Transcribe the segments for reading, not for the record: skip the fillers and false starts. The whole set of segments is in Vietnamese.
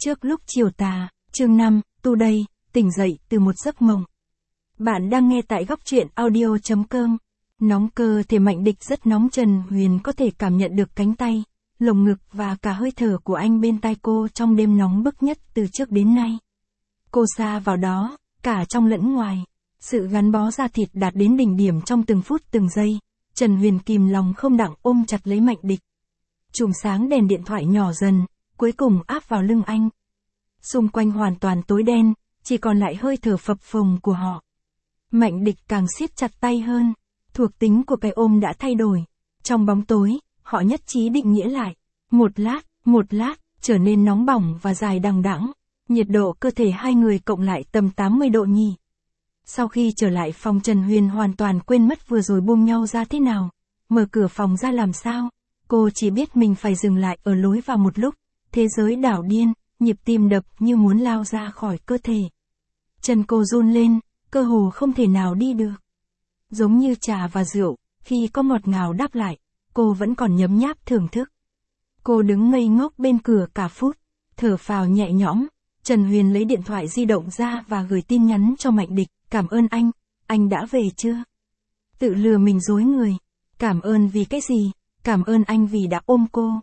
Trước lúc chiều tà, chương 5, tu đây, tỉnh dậy từ một giấc mộng. Bạn đang nghe tại góc truyện audio.com. Nóng cơ thể Mạnh Địch rất nóng. Trần Huyền có thể cảm nhận được cánh tay, lồng ngực và cả hơi thở của anh bên tai cô trong đêm nóng bức nhất từ trước đến nay. Cô sa vào đó, cả trong lẫn ngoài. Sự gắn bó da thịt đạt đến đỉnh điểm trong từng phút từng giây. Trần Huyền kìm lòng không đặng ôm chặt lấy Mạnh Địch. Chùm sáng đèn điện thoại nhỏ dần, cuối cùng áp vào lưng anh. Xung quanh hoàn toàn tối đen, chỉ còn lại hơi thở phập phồng của họ. Mạnh Địch càng siết chặt tay hơn, thuộc tính của cái ôm đã thay đổi. Trong bóng tối, họ nhất trí định nghĩa lại. Một lát, trở nên nóng bỏng và dài đằng đẵng. Nhiệt độ cơ thể hai người cộng lại tầm 80 độ nhỉ. Sau khi trở lại phòng, Trần Huyền hoàn toàn quên mất vừa rồi buông nhau ra thế nào. Mở cửa phòng ra làm sao? Cô chỉ biết mình phải dừng lại ở lối vào một lúc. Thế giới đảo điên, nhịp tim đập như muốn lao ra khỏi cơ thể. Chân cô run lên, cơ hồ không thể nào đi được. Giống như trà và rượu, khi có ngọt ngào đáp lại, cô vẫn còn nhấm nháp thưởng thức. Cô đứng ngây ngốc bên cửa cả phút, thở phào nhẹ nhõm. Trần Huyền lấy điện thoại di động ra và gửi tin nhắn cho Mạnh Địch. Cảm ơn anh đã về chưa? Tự lừa mình dối người. Cảm ơn vì cái gì? Cảm ơn anh vì đã ôm cô.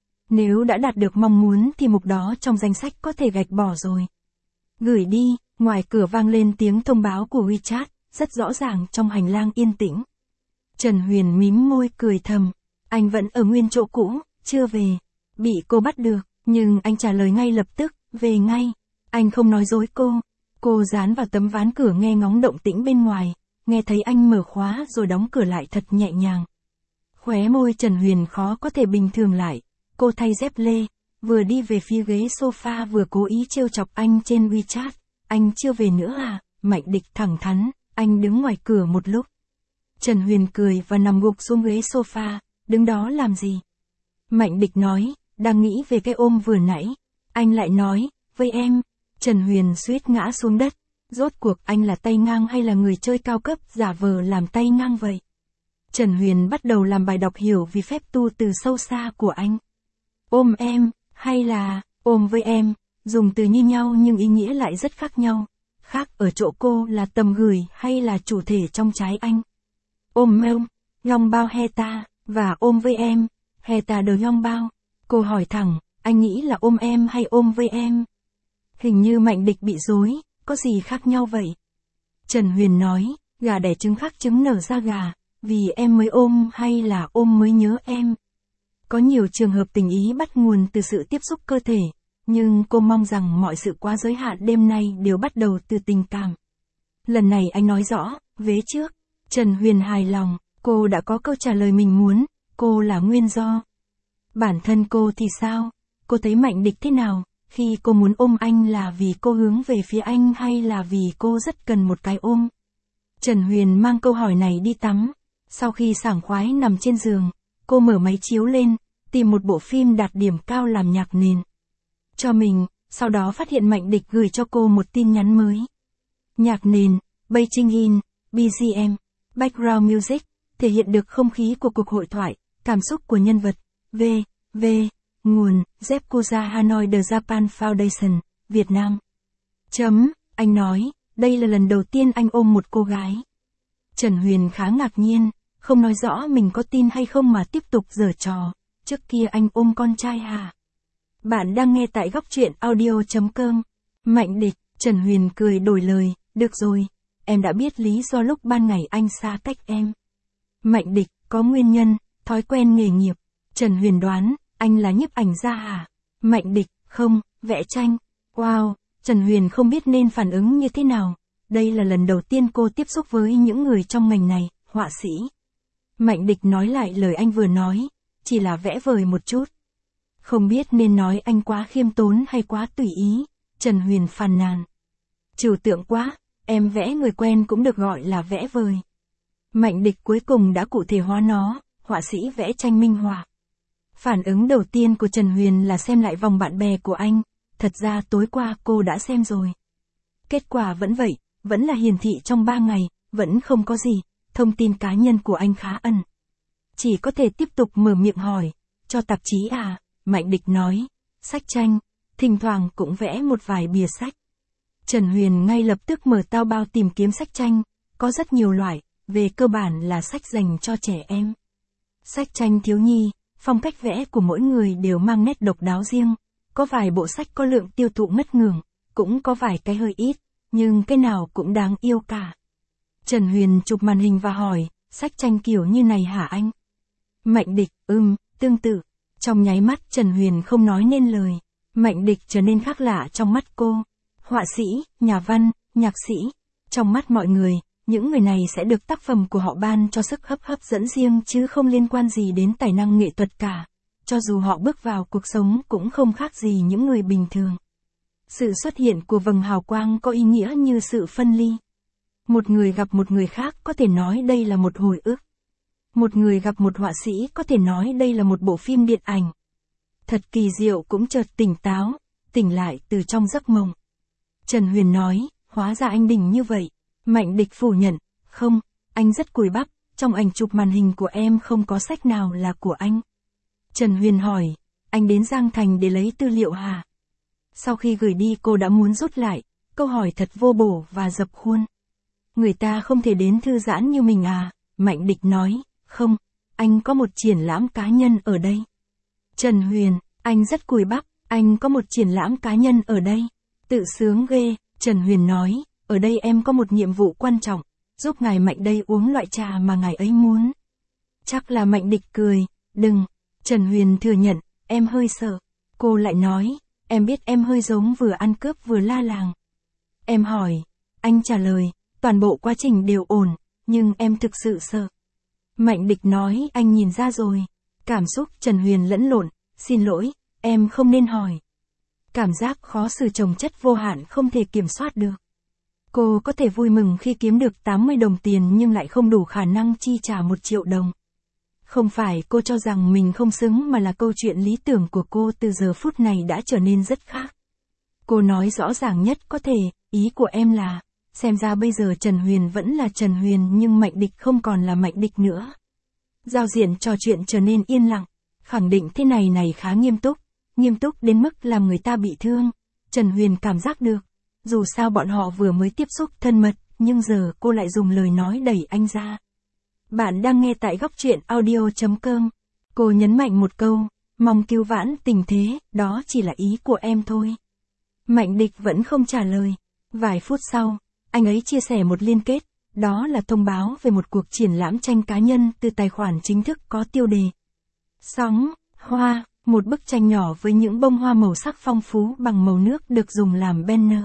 Nếu đã đạt được mong muốn thì mục đó trong danh sách có thể gạch bỏ rồi. Gửi đi, ngoài cửa vang lên tiếng thông báo của WeChat, rất rõ ràng trong hành lang yên tĩnh. Trần Huyền mím môi cười thầm, anh vẫn ở nguyên chỗ cũ, chưa về. Bị cô bắt được, nhưng anh trả lời ngay lập tức, về ngay. Anh không nói dối cô. Cô dán vào tấm ván cửa nghe ngóng động tĩnh bên ngoài, nghe thấy anh mở khóa rồi đóng cửa lại thật nhẹ nhàng. Khóe môi Trần Huyền khó có thể bình thường lại. Cô thay dép lê, vừa đi về phía ghế sofa vừa cố ý trêu chọc anh trên WeChat. Anh chưa về nữa à? Mạnh Địch thẳng thắn, anh đứng ngoài cửa một lúc. Trần Huyền cười và nằm gục xuống ghế sofa, đứng đó làm gì? Mạnh Địch nói, đang nghĩ về cái ôm vừa nãy. Anh lại nói, với em. Trần Huyền suýt ngã xuống đất. Rốt cuộc anh là tay ngang hay là người chơi cao cấp giả vờ làm tay ngang vậy? Trần Huyền bắt đầu làm bài đọc hiểu vì phép tu từ sâu xa của anh. Ôm em, hay là, ôm với em, dùng từ như nhau nhưng ý nghĩa lại rất khác nhau. Khác ở chỗ cô là tầm gửi hay là chủ thể trong trái anh. Ôm em, Yong bao Heta, và ôm với em, Heta de Yong bao. Cô hỏi thẳng, anh nghĩ là ôm em hay ôm với em? Hình như Mạnh Địch bị rối, có gì khác nhau vậy? Trần Huyền nói, gà đẻ trứng khác trứng nở ra gà, vì em mới ôm hay là ôm mới nhớ em? Có nhiều trường hợp tình ý bắt nguồn từ sự tiếp xúc cơ thể, nhưng cô mong rằng mọi sự quá giới hạn đêm nay đều bắt đầu từ tình cảm. Lần này anh nói rõ, vế trước. Trần Huyền hài lòng, cô đã có câu trả lời mình muốn, cô là nguyên do. Bản thân cô thì sao? Cô thấy Mạnh Địch thế nào? Khi cô muốn ôm anh là vì cô hướng về phía anh hay là vì cô rất cần một cái ôm? Trần Huyền mang câu hỏi này đi tắm. Sau khi sảng khoái nằm trên giường, cô mở máy chiếu lên, tìm một bộ phim đạt điểm cao làm nhạc nền cho mình, sau đó phát hiện Mạnh Địch gửi cho cô một tin nhắn mới. Nhạc nền, Beijing in, BGM, Background Music, thể hiện được không khí của cuộc hội thoại, cảm xúc của nhân vật. Nguồn, Zepkuza Hanoi The Japan Foundation, Việt Nam. Anh nói, đây là lần đầu tiên anh ôm một cô gái. Trần Huyền khá ngạc nhiên, không nói rõ mình có tin hay không mà tiếp tục giở trò. Trước kia anh ôm con trai hả? Bạn đang nghe tại góc truyện audio.com. Mạnh Địch, Trần Huyền cười đổi lời, được rồi, em đã biết lý do lúc ban ngày anh xa cách em. Mạnh Địch, có nguyên nhân, thói quen nghề nghiệp. Trần Huyền đoán, anh là nhiếp ảnh gia hả? Mạnh Địch, không, vẽ tranh. Wow, Trần Huyền không biết nên phản ứng như thế nào. Đây là lần đầu tiên cô tiếp xúc với những người trong ngành này, họa sĩ. Mạnh Địch nói lại lời anh vừa nói, chỉ là vẽ vời một chút. Không biết nên nói anh quá khiêm tốn hay quá tùy ý. Trần Huyền phàn nàn. Trừu tượng quá, em vẽ người quen cũng được gọi là vẽ vời. Mạnh Địch cuối cùng đã cụ thể hóa nó, họa sĩ vẽ tranh minh họa. Phản ứng đầu tiên của Trần Huyền là xem lại vòng bạn bè của anh. Thật ra tối qua cô đã xem rồi. Kết quả vẫn vậy, vẫn là hiển thị trong 3 ngày, vẫn không có gì. Thông tin cá nhân của anh khá ẩn. Chỉ có thể tiếp tục mở miệng hỏi, cho tạp chí à? Mạnh Địch nói, sách tranh, thỉnh thoảng cũng vẽ một vài bìa sách. Trần Huyền ngay lập tức mở tao bao tìm kiếm sách tranh, có rất nhiều loại, về cơ bản là sách dành cho trẻ em. Sách tranh thiếu nhi, phong cách vẽ của mỗi người đều mang nét độc đáo riêng, có vài bộ sách có lượng tiêu thụ ngất ngưởng, cũng có vài cái hơi ít, nhưng cái nào cũng đáng yêu cả. Trần Huyền chụp màn hình và hỏi, sách tranh kiểu như này hả anh? Mạnh Địch, tương tự. Trong nháy mắt Trần Huyền không nói nên lời, Mạnh Địch trở nên khác lạ trong mắt cô. Họa sĩ, nhà văn, nhạc sĩ, trong mắt mọi người, những người này sẽ được tác phẩm của họ ban cho sức hấp dẫn riêng chứ không liên quan gì đến tài năng nghệ thuật cả. Cho dù họ bước vào cuộc sống cũng không khác gì những người bình thường. Sự xuất hiện của vầng hào quang có ý nghĩa như sự phân ly. Một người gặp một người khác có thể nói đây là một hồi ức. Một người gặp một họa sĩ có thể nói đây là một bộ phim điện ảnh. Thật kỳ diệu cũng chợt tỉnh táo, tỉnh lại từ trong giấc mộng. Trần Huyền nói, hóa ra anh đỉnh như vậy. Mạnh Địch phủ nhận, không, anh rất cùi bắp, trong ảnh chụp màn hình của em không có sách nào là của anh. Trần Huyền hỏi, anh đến Giang Thành để lấy tư liệu hả? Sau khi gửi đi cô đã muốn rút lại, câu hỏi thật vô bổ và dập khuôn. Người ta không thể đến thư giãn như mình à? Mạnh Địch nói, không, anh có một triển lãm cá nhân ở đây. Trần Huyền, anh rất cùi bắp, anh có một triển lãm cá nhân ở đây. Tự sướng ghê, Trần Huyền nói, ở đây em có một nhiệm vụ quan trọng, giúp ngài Mạnh đây uống loại trà mà ngài ấy muốn. Chắc là Mạnh Địch cười, đừng. Trần Huyền thừa nhận, em hơi sợ. Cô lại nói, em biết em hơi giống vừa ăn cướp vừa la làng. Em hỏi, anh trả lời, toàn bộ quá trình đều ổn, nhưng em thực sự sợ. Mạnh Địch nói, anh nhìn ra rồi. Cảm xúc Trần Huyền lẫn lộn, xin lỗi, em không nên hỏi. Cảm giác khó xử chồng chất vô hạn không thể kiểm soát được. Cô có thể vui mừng khi kiếm được 80 đồng tiền nhưng lại không đủ khả năng chi trả 1 triệu đồng. Không phải cô cho rằng mình không xứng mà là câu chuyện lý tưởng của cô từ giờ phút này đã trở nên rất khác. Cô nói rõ ràng nhất có thể, ý của em là, xem ra bây giờ Trần Huyền vẫn là Trần Huyền nhưng Mạnh Địch không còn là Mạnh Địch nữa. Giao diện trò chuyện trở nên yên lặng, khẳng định thế này khá nghiêm túc đến mức làm người ta bị thương. Trần Huyền cảm giác được, dù sao bọn họ vừa mới tiếp xúc thân mật, nhưng giờ cô lại dùng lời nói đẩy anh ra. Bạn đang nghe tại góc truyện audio.com. Cô nhấn mạnh một câu, mong cứu vãn tình thế, đó chỉ là ý của em thôi. Mạnh Địch vẫn không trả lời. Vài phút sau, anh ấy chia sẻ một liên kết, đó là thông báo về một cuộc triển lãm tranh cá nhân từ tài khoản chính thức có tiêu đề. Sóng, hoa, một bức tranh nhỏ với những bông hoa màu sắc phong phú bằng màu nước được dùng làm banner.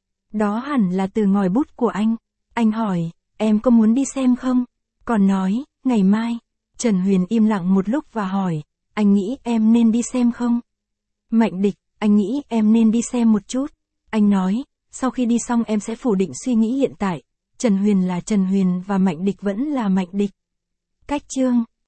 Đó hẳn là từ ngòi bút của anh. Anh hỏi, em có muốn đi xem không? Còn nói, ngày mai. Trần Huyền im lặng một lúc và hỏi, anh nghĩ em nên đi xem không? Mạnh Địch, anh nghĩ em nên đi xem một chút. Anh nói, sau khi đi xong em sẽ phủ định suy nghĩ hiện tại. Trần Huyền là Trần Huyền và Mạnh Địch vẫn là Mạnh Địch. Cách chương